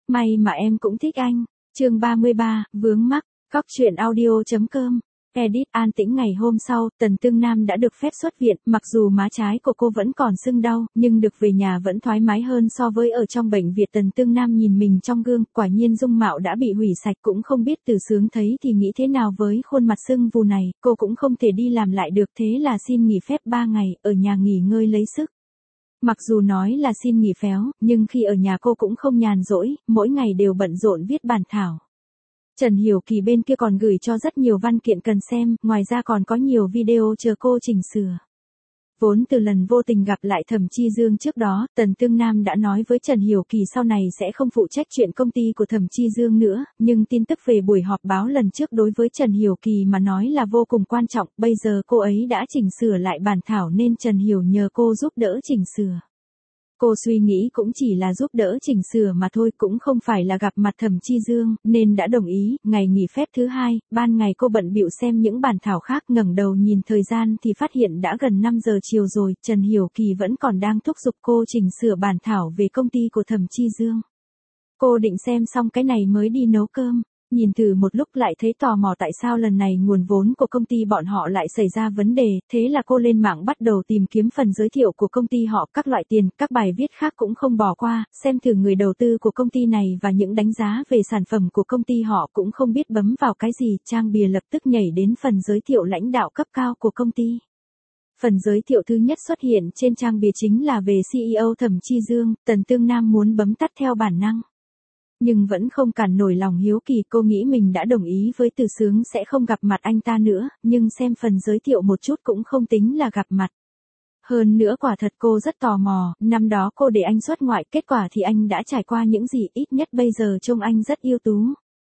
May mà em cũng thích anh. Chương 33, vướng mắc. Góc truyện audio.com. Edit. An tĩnh. Ngày hôm sau, Tần Tương Nam đã được phép xuất viện, mặc dù má trái của cô vẫn còn sưng đau, nhưng được về nhà vẫn thoải mái hơn so với ở trong bệnh viện. Tần Tương Nam nhìn mình trong gương, quả nhiên dung mạo đã bị hủy sạch, cũng không biết Từ Sướng thấy thì nghĩ thế nào với khuôn mặt sưng vù này, cô cũng không thể đi làm lại được, thế là xin nghỉ phép 3 ngày, ở nhà nghỉ ngơi lấy sức. Mặc dù nói là xin nghỉ phéo, nhưng khi ở nhà cô cũng không nhàn rỗi, mỗi ngày đều bận rộn viết bản thảo. Trần Hiểu Kỳ bên kia còn gửi cho rất nhiều văn kiện cần xem, ngoài ra còn có nhiều video chờ cô chỉnh sửa. Vốn từ lần vô tình gặp lại Thẩm Chi Dương trước đó, Tần Tương Nam đã nói với Trần Hiểu Kỳ sau này sẽ không phụ trách chuyện công ty của Thẩm Chi Dương nữa, nhưng tin tức về buổi họp báo lần trước đối với Trần Hiểu Kỳ mà nói là vô cùng quan trọng, bây giờ cô ấy đã chỉnh sửa lại bản thảo nên Trần Hiểu nhờ cô giúp đỡ chỉnh sửa. Cô suy nghĩ cũng chỉ là giúp đỡ chỉnh sửa mà thôi, cũng không phải là gặp mặt Thẩm Chi Dương, nên đã đồng ý. Ngày nghỉ phép thứ 2, ban ngày cô bận bịu xem những bản thảo khác, ngẩng đầu nhìn thời gian thì phát hiện đã gần 5 giờ chiều rồi, Trần Hiểu Kỳ vẫn còn đang thúc giục cô chỉnh sửa bản thảo về công ty của Thẩm Chi Dương. Cô định xem xong cái này mới đi nấu cơm. Nhìn thử một lúc lại thấy tò mò tại sao lần này nguồn vốn của công ty bọn họ lại xảy ra vấn đề, thế là cô lên mạng bắt đầu tìm kiếm phần giới thiệu của công ty họ, các loại tiền, các bài viết khác cũng không bỏ qua, xem thử người đầu tư của công ty này và những đánh giá về sản phẩm của công ty họ, cũng không biết bấm vào cái gì, trang bìa lập tức nhảy đến phần giới thiệu lãnh đạo cấp cao của công ty. Phần giới thiệu thứ nhất xuất hiện trên trang bìa chính là về CEO Thẩm Chi Dương. Tần Tương Nam muốn bấm tắt theo bản năng. Nhưng vẫn không cản nổi lòng hiếu kỳ, cô nghĩ mình đã đồng ý với Từ Sướng sẽ không gặp mặt anh ta nữa, nhưng xem phần giới thiệu một chút cũng không tính là gặp mặt. Hơn nữa quả thật cô rất tò mò, năm đó cô để anh xuất ngoại, kết quả thì anh đã trải qua những gì, ít nhất bây giờ trông anh rất ưu tú.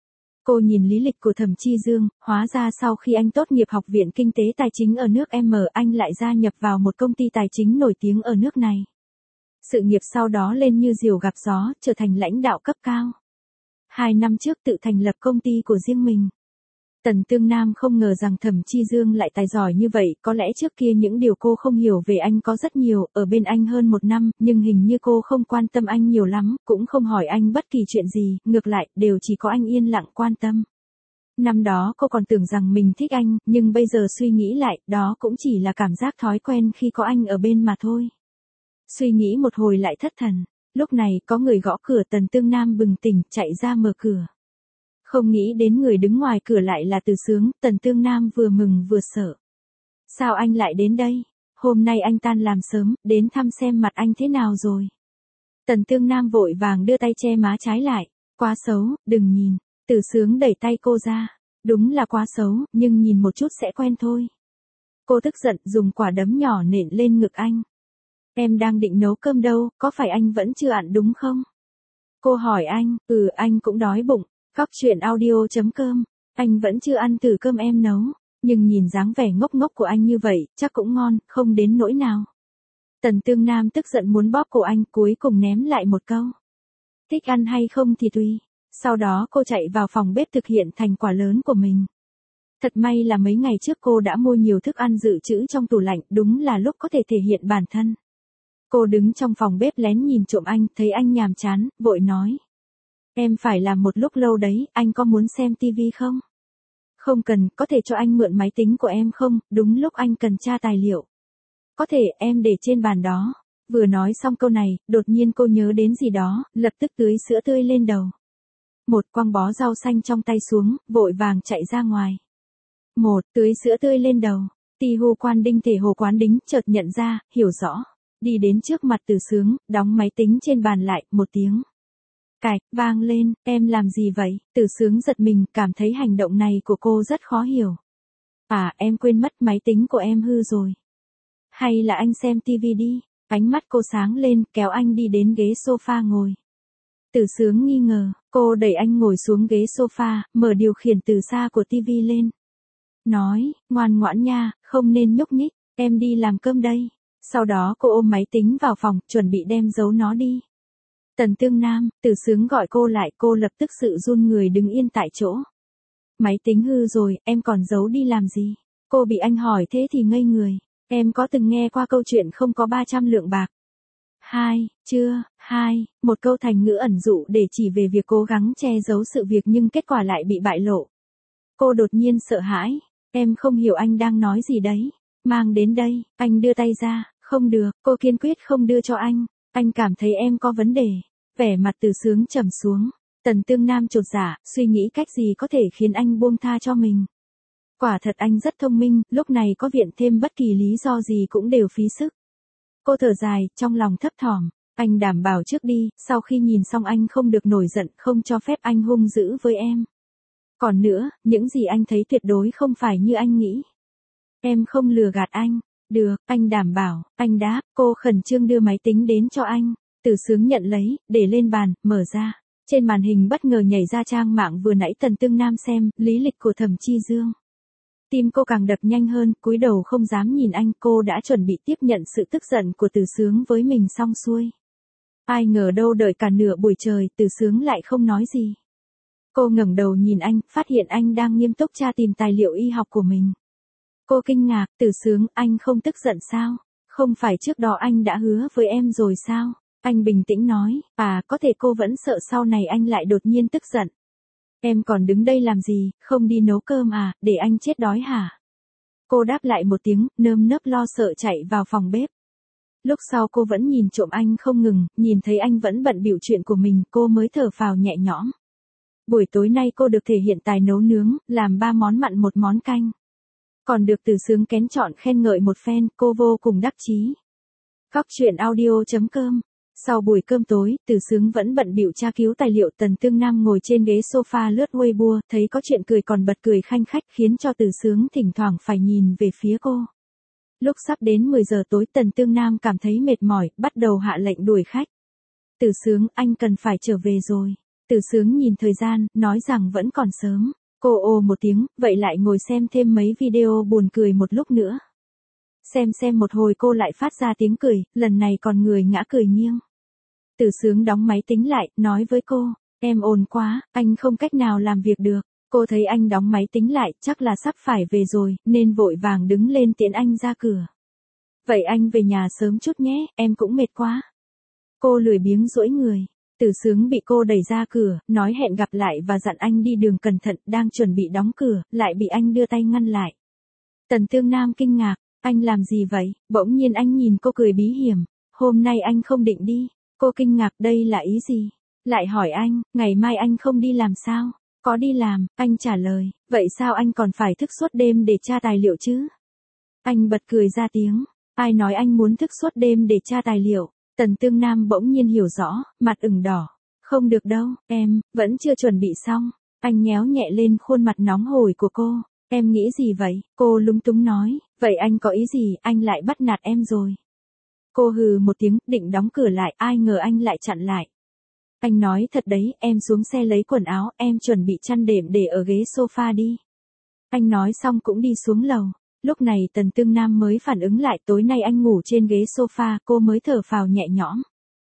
Cô nhìn lý lịch của Thẩm Chi Dương, hóa ra sau khi anh tốt nghiệp Học viện Kinh tế Tài chính ở nước M, anh lại gia nhập vào một công ty tài chính nổi tiếng ở nước này. Sự nghiệp sau đó lên như diều gặp gió, trở thành lãnh đạo cấp cao. 2 năm trước tự thành lập công ty của riêng mình. Tần Tương Nam không ngờ rằng Thẩm Chi Dương lại tài giỏi như vậy, có lẽ trước kia những điều cô không hiểu về anh có rất nhiều, ở bên anh hơn 1 năm, nhưng hình như cô không quan tâm anh nhiều lắm, cũng không hỏi anh bất kỳ chuyện gì, ngược lại, đều chỉ có anh yên lặng quan tâm. Năm đó cô còn tưởng rằng mình thích anh, nhưng bây giờ suy nghĩ lại, đó cũng chỉ là cảm giác thói quen khi có anh ở bên mà thôi. Suy nghĩ một hồi lại thất thần. Lúc này có người gõ cửa, Tần Tương Nam bừng tỉnh, chạy ra mở cửa. Không nghĩ đến người đứng ngoài cửa lại là Từ Sướng, Tần Tương Nam vừa mừng vừa sợ. Sao anh lại đến đây? Hôm nay anh tan làm sớm, đến thăm xem mặt anh thế nào rồi. Tần Tương Nam vội vàng đưa tay che má trái lại. Quá xấu, đừng nhìn. Từ Sướng đẩy tay cô ra. Đúng là quá xấu, nhưng nhìn một chút sẽ quen thôi. Cô tức giận dùng quả đấm nhỏ nện lên ngực anh. Em đang định nấu cơm đâu, có phải anh vẫn chưa ăn đúng không? Cô hỏi anh, anh cũng đói bụng. Góc truyện audio.com, anh vẫn chưa ăn thử cơm em nấu, nhưng nhìn dáng vẻ ngốc ngốc của anh như vậy, chắc cũng ngon, không đến nỗi nào. Tần Tương Nam tức giận muốn bóp cổ anh, cuối cùng ném lại một câu. Thích ăn hay không thì tùy. Sau đó cô chạy vào phòng bếp thực hiện thành quả lớn của mình. Thật may là mấy ngày trước cô đã mua nhiều thức ăn dự trữ trong tủ lạnh, đúng là lúc có thể thể hiện bản thân. Cô đứng trong phòng bếp lén nhìn trộm anh, thấy anh nhàm chán, vội nói. Em phải làm một lúc lâu đấy, anh có muốn xem tivi không? Không cần, có thể cho anh mượn máy tính của em không, đúng lúc anh cần tra tài liệu. Có thể, em để trên bàn đó. Vừa nói xong câu này, đột nhiên cô nhớ đến gì đó, lập tức tưới sữa tươi lên đầu. Quăng bó rau xanh trong tay xuống, vội vàng chạy ra ngoài. Tưới sữa tươi lên đầu. Ti Hu Quan Đinh Thể Hồ Quán Đính chợt nhận ra, hiểu rõ. Đi đến trước mặt Từ Sướng, đóng máy tính trên bàn lại, một tiếng. Cạch, vang lên, em làm gì vậy? Từ Sướng giật mình, cảm thấy hành động này của cô rất khó hiểu. Em quên mất máy tính của em hư rồi. Hay là anh xem tivi đi. Ánh mắt cô sáng lên, kéo anh đi đến ghế sofa ngồi. Từ Sướng nghi ngờ, cô đẩy anh ngồi xuống ghế sofa, mở điều khiển từ xa của tivi lên. Nói, ngoan ngoãn nha, không nên nhúc nhích, em đi làm cơm đây. Sau đó cô ôm máy tính vào phòng, chuẩn bị đem giấu nó đi. Tần Tương Nam, Từ Sướng gọi cô lại, cô lập tức sự run người đứng yên tại chỗ. Máy tính hư rồi, em còn giấu đi làm gì? Cô bị anh hỏi thế thì ngây người. Em có từng nghe qua câu chuyện không có 300 lượng bạc? một câu thành ngữ ẩn dụ để chỉ về việc cố gắng che giấu sự việc nhưng kết quả lại bị bại lộ. Cô đột nhiên sợ hãi, em không hiểu anh đang nói gì đấy, mang đến đây, anh đưa tay ra, không được, cô kiên quyết không đưa cho anh cảm thấy em có vấn đề, vẻ mặt Từ Sướng trầm xuống, Tần Tương Nam chột dạ, suy nghĩ cách gì có thể khiến anh buông tha cho mình. Quả thật anh rất thông minh, lúc này có viện thêm bất kỳ lý do gì cũng đều phí sức. Cô thở dài, trong lòng thấp thỏm, anh đảm bảo trước đi, sau khi nhìn xong anh không được nổi giận, không cho phép anh hung dữ với em. Còn nữa, những gì anh thấy tuyệt đối không phải như anh nghĩ. Em không lừa gạt anh. Được, anh đảm bảo, anh đáp, cô khẩn trương đưa máy tính đến cho anh. Từ Sướng nhận lấy, để lên bàn, mở ra. Trên màn hình bất ngờ nhảy ra trang mạng vừa nãy Tần Tương Nam xem, lý lịch của Thẩm Chi Dương. Tim cô càng đập nhanh hơn, cúi đầu không dám nhìn anh, cô đã chuẩn bị tiếp nhận sự tức giận của Từ Sướng với mình xong xuôi. Ai ngờ đâu đợi cả nửa buổi trời, Từ Sướng lại không nói gì. Cô ngẩng đầu nhìn anh, phát hiện anh đang nghiêm túc tra tìm tài liệu y học của mình. Cô kinh ngạc, Từ Sướng, anh không tức giận sao? Không phải trước đó anh đã hứa với em rồi sao? Anh bình tĩnh nói, có thể cô vẫn sợ sau này anh lại đột nhiên tức giận. Em còn đứng đây làm gì, không đi nấu cơm à, để anh chết đói hả? Cô đáp lại một tiếng, nơm nớp lo sợ chạy vào phòng bếp. Lúc sau cô vẫn nhìn trộm anh không ngừng, nhìn thấy anh vẫn bận bịu chuyện của mình, cô mới thở phào nhẹ nhõm. Buổi tối nay cô được thể hiện tài nấu nướng, làm 3 món mặn 1 món canh. Còn được Từ Sướng kén chọn khen ngợi một phen, cô vô cùng đắc chí. Cóc truyện audio.com. Sau buổi cơm tối, Từ Sướng vẫn bận bịu tra cứu tài liệu. Tần Tương Nam ngồi trên ghế sofa lướt Weibo, thấy có chuyện cười còn bật cười khanh khách khiến cho Từ Sướng thỉnh thoảng phải nhìn về phía cô. Lúc sắp đến 10 giờ tối Tần Tương Nam cảm thấy mệt mỏi, bắt đầu hạ lệnh đuổi khách. Từ Sướng, anh cần phải trở về rồi. Từ Sướng nhìn thời gian, nói rằng vẫn còn sớm. Cô ồ một tiếng, vậy lại ngồi xem thêm mấy video buồn cười một lúc nữa. Xem một hồi cô lại phát ra tiếng cười, lần này còn người ngã cười nghiêng. Từ Sướng đóng máy tính lại, nói với cô, em ồn quá, anh không cách nào làm việc được. Cô thấy anh đóng máy tính lại, chắc là sắp phải về rồi, nên vội vàng đứng lên tiễn anh ra cửa. Vậy anh về nhà sớm chút nhé, em cũng mệt quá. Cô lười biếng duỗi người. Từ Sướng bị cô đẩy ra cửa, nói hẹn gặp lại và dặn anh đi đường cẩn thận, đang chuẩn bị đóng cửa, lại bị anh đưa tay ngăn lại. Tần Tương Nam kinh ngạc, anh làm gì vậy? Bỗng nhiên anh nhìn cô cười bí hiểm, hôm nay anh không định đi. Cô kinh ngạc, đây là ý gì? Lại hỏi anh, ngày mai anh không đi làm sao? Có đi làm, anh trả lời, vậy sao anh còn phải thức suốt đêm để tra tài liệu chứ? Anh bật cười ra tiếng, ai nói anh muốn thức suốt đêm để tra tài liệu? Tần Tương Nam bỗng nhiên hiểu rõ, mặt ửng đỏ. Không được đâu, em, vẫn chưa chuẩn bị xong. Anh nhéo nhẹ lên khuôn mặt nóng hổi của cô. Em nghĩ gì vậy? Cô lúng túng nói, vậy anh có ý gì, anh lại bắt nạt em rồi. Cô hừ một tiếng, định đóng cửa lại, ai ngờ anh lại chặn lại. Anh nói thật đấy, em xuống xe lấy quần áo, em chuẩn bị chăn đệm để ở ghế sofa đi. Anh nói xong cũng đi xuống lầu. Lúc này Tần Tương Nam mới phản ứng lại, tối nay anh ngủ trên ghế sofa, cô mới thở phào nhẹ nhõm.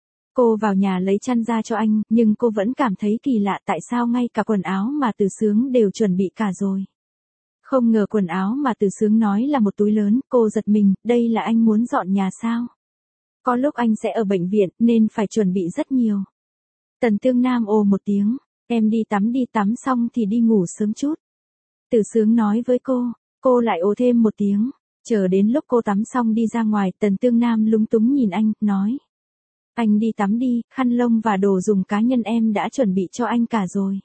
Cô vào nhà lấy chăn ra cho anh, nhưng cô vẫn cảm thấy kỳ lạ, tại sao ngay cả quần áo mà Từ Sướng đều chuẩn bị cả rồi. Không ngờ quần áo mà Từ Sướng nói là một túi lớn, cô giật mình, đây là anh muốn dọn nhà sao? Có lúc anh sẽ ở bệnh viện, nên phải chuẩn bị rất nhiều. Tần Tương Nam ồ một tiếng, em đi tắm xong thì đi ngủ sớm chút. Từ Sướng nói với cô lại ồ thêm một tiếng. Chờ đến lúc cô tắm xong đi ra ngoài, Tần Tương Nam lúng túng nhìn anh, nói. Anh đi tắm đi, khăn lông và đồ dùng cá nhân em đã chuẩn bị cho anh cả rồi.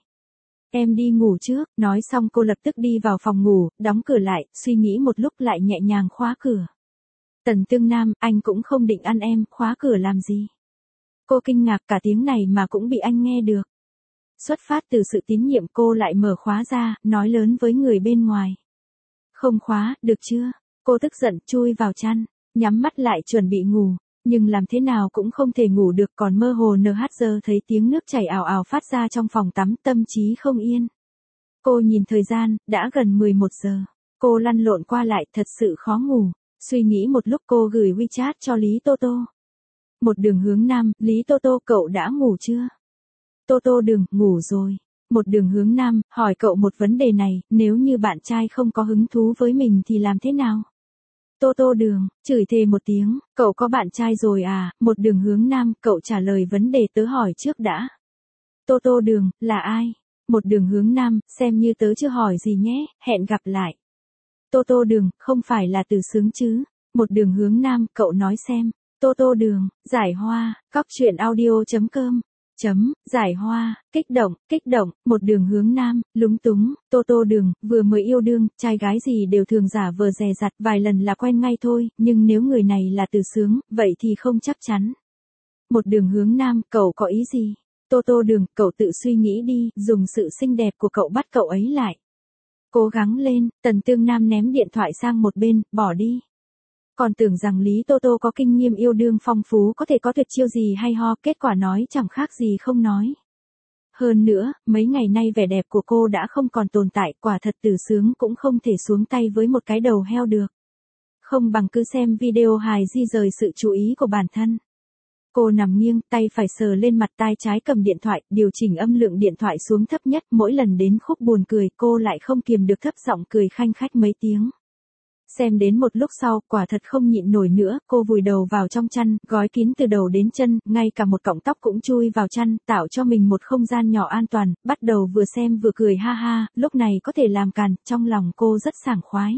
Em đi ngủ trước, nói xong cô lập tức đi vào phòng ngủ, đóng cửa lại, suy nghĩ một lúc lại nhẹ nhàng khóa cửa. Tần Tương Nam, anh cũng không định ăn em, khóa cửa làm gì? Cô kinh ngạc, cả tiếng này mà cũng bị anh nghe được. Xuất phát từ sự tín nhiệm cô lại mở khóa ra, nói lớn với người bên ngoài. Không khóa, được chưa? Cô tức giận, chui vào chăn, nhắm mắt lại chuẩn bị ngủ, nhưng làm thế nào cũng không thể ngủ được, còn mơ hồ NHZ thấy tiếng nước chảy ào ào phát ra trong phòng tắm, tâm trí không yên. Cô nhìn thời gian, đã gần 11 giờ. Cô lăn lộn qua lại, thật sự khó ngủ. Suy nghĩ một lúc cô gửi WeChat cho Lý Tô Tô. Một đường hướng nam, Lý Tô Tô, cậu đã ngủ chưa? Tô Tô đường, ngủ rồi. Một đường hướng nam, hỏi cậu một vấn đề này, nếu như bạn trai không có hứng thú với mình thì làm thế nào? Tô Tô Đường, chửi thề một tiếng, cậu có bạn trai rồi à, một đường hướng nam, cậu trả lời vấn đề tớ hỏi trước đã. Tô Tô Đường, là ai? Một đường hướng nam, xem như tớ chưa hỏi gì nhé, hẹn gặp lại. Tô Tô Đường, không phải là Từ Sướng chứ? Một đường hướng nam, cậu nói xem. Tô Tô Đường, giải hoa, cóc truyện audio.com. Giải hoa, kích động, một đường hướng nam, lúng túng, Tô Tô Đường, vừa mới yêu đương, trai gái gì đều thường giả vờ dè dặt, vài lần là quen ngay thôi, nhưng nếu người này là Từ Sướng, vậy thì không chắc chắn. Một đường hướng nam, cậu có ý gì? Tô Tô Đường, cậu tự suy nghĩ đi, dùng sự xinh đẹp của cậu bắt cậu ấy lại. Cố gắng lên, Tần Tương Nam ném điện thoại sang một bên, bỏ đi. Còn tưởng rằng Lý Tô Tô có kinh nghiệm yêu đương phong phú có thể có tuyệt chiêu gì hay ho, kết quả nói chẳng khác gì không nói. Hơn nữa, mấy ngày nay vẻ đẹp của cô đã không còn tồn tại, quả thật Từ Sướng cũng không thể xuống tay với một cái đầu heo được. Không bằng cứ xem video hài di rời sự chú ý của bản thân. Cô nằm nghiêng, tay phải sờ lên mặt, tai trái cầm điện thoại, điều chỉnh âm lượng điện thoại xuống thấp nhất, mỗi lần đến khúc buồn cười, cô lại không kiềm được thấp giọng cười khanh khách mấy tiếng. Xem đến một lúc sau, quả thật không nhịn nổi nữa, cô vùi đầu vào trong chăn, gói kín từ đầu đến chân, ngay cả một cọng tóc cũng chui vào chăn, tạo cho mình một không gian nhỏ an toàn, bắt đầu vừa xem vừa cười ha ha, lúc này có thể làm càn, trong lòng cô rất sảng khoái.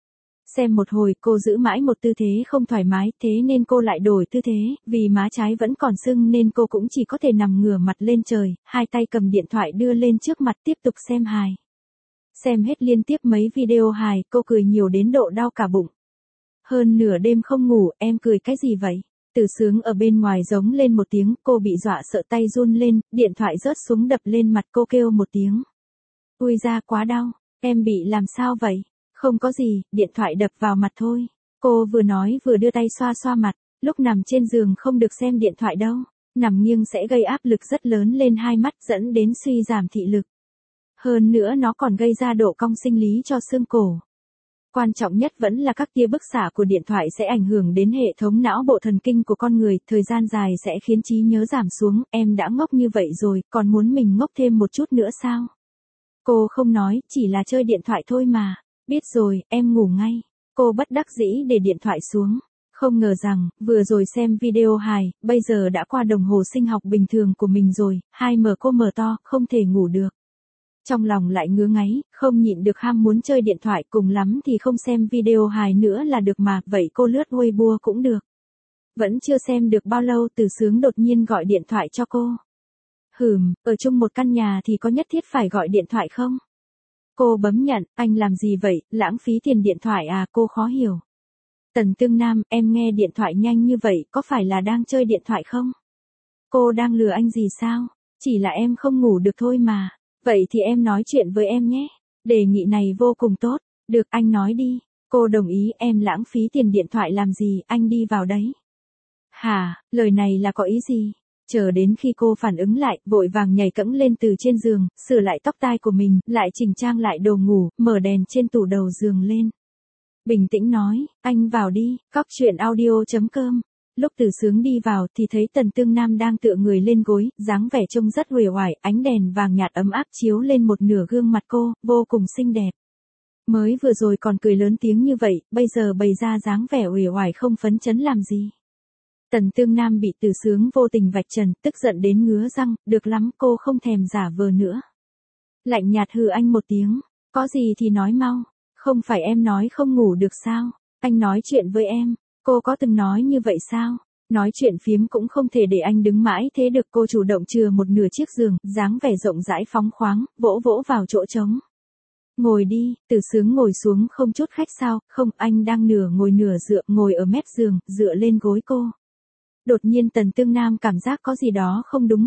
Xem một hồi, cô giữ mãi một tư thế không thoải mái, thế nên cô lại đổi tư thế, vì má trái vẫn còn sưng nên cô cũng chỉ có thể nằm ngửa mặt lên trời, hai tay cầm điện thoại đưa lên trước mặt tiếp tục xem hài. Xem hết liên tiếp mấy video hài, cô cười nhiều đến độ đau cả bụng. Hơn nửa đêm không ngủ, em cười cái gì vậy? Từ Sướng ở bên ngoài giống lên một tiếng, cô bị dọa sợ tay run lên, điện thoại rớt xuống đập lên mặt cô kêu một tiếng. Ui da quá đau, em bị làm sao vậy? Không có gì, điện thoại đập vào mặt thôi. Cô vừa nói vừa đưa tay xoa xoa mặt, lúc nằm trên giường không được xem điện thoại đâu. Nằm nghiêng sẽ gây áp lực rất lớn lên hai mắt dẫn đến suy giảm thị lực. Hơn nữa nó còn gây ra độ cong sinh lý cho xương cổ. Quan trọng nhất vẫn là các tia bức xạ của điện thoại sẽ ảnh hưởng đến hệ thống não bộ thần kinh của con người, thời gian dài sẽ khiến trí nhớ giảm xuống, em đã ngốc như vậy rồi, còn muốn mình ngốc thêm một chút nữa sao? Cô không nói, chỉ là chơi điện thoại thôi mà. Biết rồi, em ngủ ngay. Cô bất đắc dĩ để điện thoại xuống. Không ngờ rằng, vừa rồi xem video hài, bây giờ đã qua đồng hồ sinh học bình thường của mình rồi, hai mở cô mở to, không thể ngủ được. Trong lòng lại ngứa ngáy, không nhịn được ham muốn chơi điện thoại, cùng lắm thì không xem video hài nữa là được mà, vậy cô lướt Weibo cũng được. Vẫn chưa xem được bao lâu Từ Sướng đột nhiên gọi điện thoại cho cô. Ở chung một căn nhà thì có nhất thiết phải gọi điện thoại không? Cô bấm nhận, anh làm gì vậy, lãng phí tiền điện thoại à, cô khó hiểu. Tần Tương Nam, em nghe điện thoại nhanh như vậy, có phải là đang chơi điện thoại không? Cô đang lừa anh gì sao? Chỉ là em không ngủ được thôi mà. Vậy thì em nói chuyện với em nhé. Đề nghị này vô cùng tốt. Được, anh nói đi. Cô đồng ý, em lãng phí tiền điện thoại làm gì, anh đi vào đấy. Hả, lời này là có ý gì? Chờ đến khi cô phản ứng lại, vội vàng nhảy cẫng lên từ trên giường, sửa lại tóc tai của mình, lại chỉnh trang lại đồ ngủ, mở đèn trên tủ đầu giường lên. Bình tĩnh nói, anh vào đi, cóc truyện audio.com. Lúc Từ Sướng đi vào thì thấy Tần Tương Nam đang tựa người lên gối, dáng vẻ trông rất uể oải, ánh đèn vàng nhạt ấm áp chiếu lên một nửa gương mặt cô, vô cùng xinh đẹp. Mới vừa rồi còn cười lớn tiếng như vậy, bây giờ bày ra dáng vẻ uể oải không phấn chấn làm gì. Tần Tương Nam bị Từ Sướng vô tình vạch trần, tức giận đến ngứa răng, được lắm, cô không thèm giả vờ nữa. Lạnh nhạt hừ anh một tiếng, có gì thì nói mau, không phải em nói không ngủ được sao, anh nói chuyện với em, cô có từng nói như vậy sao? Nói chuyện phiếm cũng không thể để anh đứng mãi thế được, cô chủ động chừa một nửa chiếc giường, dáng vẻ rộng rãi phóng khoáng, vỗ vỗ vào chỗ trống. Ngồi đi, Từ Sướng ngồi xuống không chút khách sao, không, anh đang nửa ngồi nửa dựa, ngồi ở mép giường, dựa lên gối cô. Đột nhiên Tần Tương Nam cảm giác có gì đó không đúng,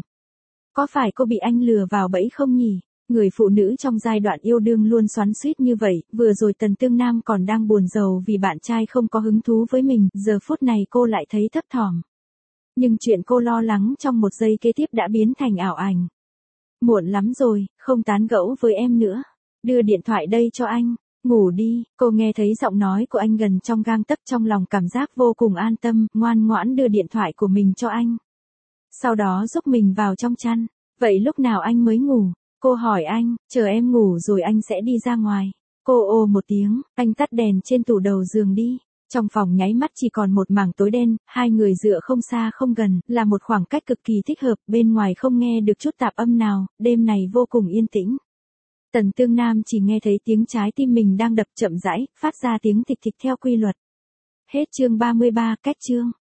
Có phải cô bị anh lừa vào bẫy không nhỉ? Người phụ nữ trong giai đoạn yêu đương luôn xoắn xuýt như vậy, vừa rồi Tần Tương Nam còn đang buồn rầu vì bạn trai không có hứng thú với mình, giờ phút này cô lại thấy thấp thỏm. Nhưng chuyện cô lo lắng trong một giây kế tiếp đã biến thành ảo ảnh. Muộn lắm rồi, không tán gẫu với em nữa. Đưa điện thoại đây cho anh. Ngủ đi, cô nghe thấy giọng nói của anh gần trong gang tấc, trong lòng cảm giác vô cùng an tâm, ngoan ngoãn đưa điện thoại của mình cho anh. Sau đó giúp mình vào trong chăn. Vậy lúc nào anh mới ngủ? Cô hỏi anh, chờ em ngủ rồi anh sẽ đi ra ngoài. Cô ồ một tiếng, anh tắt đèn trên tủ đầu giường đi. Trong phòng nháy mắt chỉ còn một mảng tối đen, hai người dựa không xa không gần, là một khoảng cách cực kỳ thích hợp, bên ngoài không nghe được chút tạp âm nào, đêm này vô cùng yên tĩnh. Tần Tương Nam chỉ nghe thấy tiếng trái tim mình đang đập chậm rãi, phát ra tiếng thịch thịch theo quy luật. Hết chương 33, kết chương.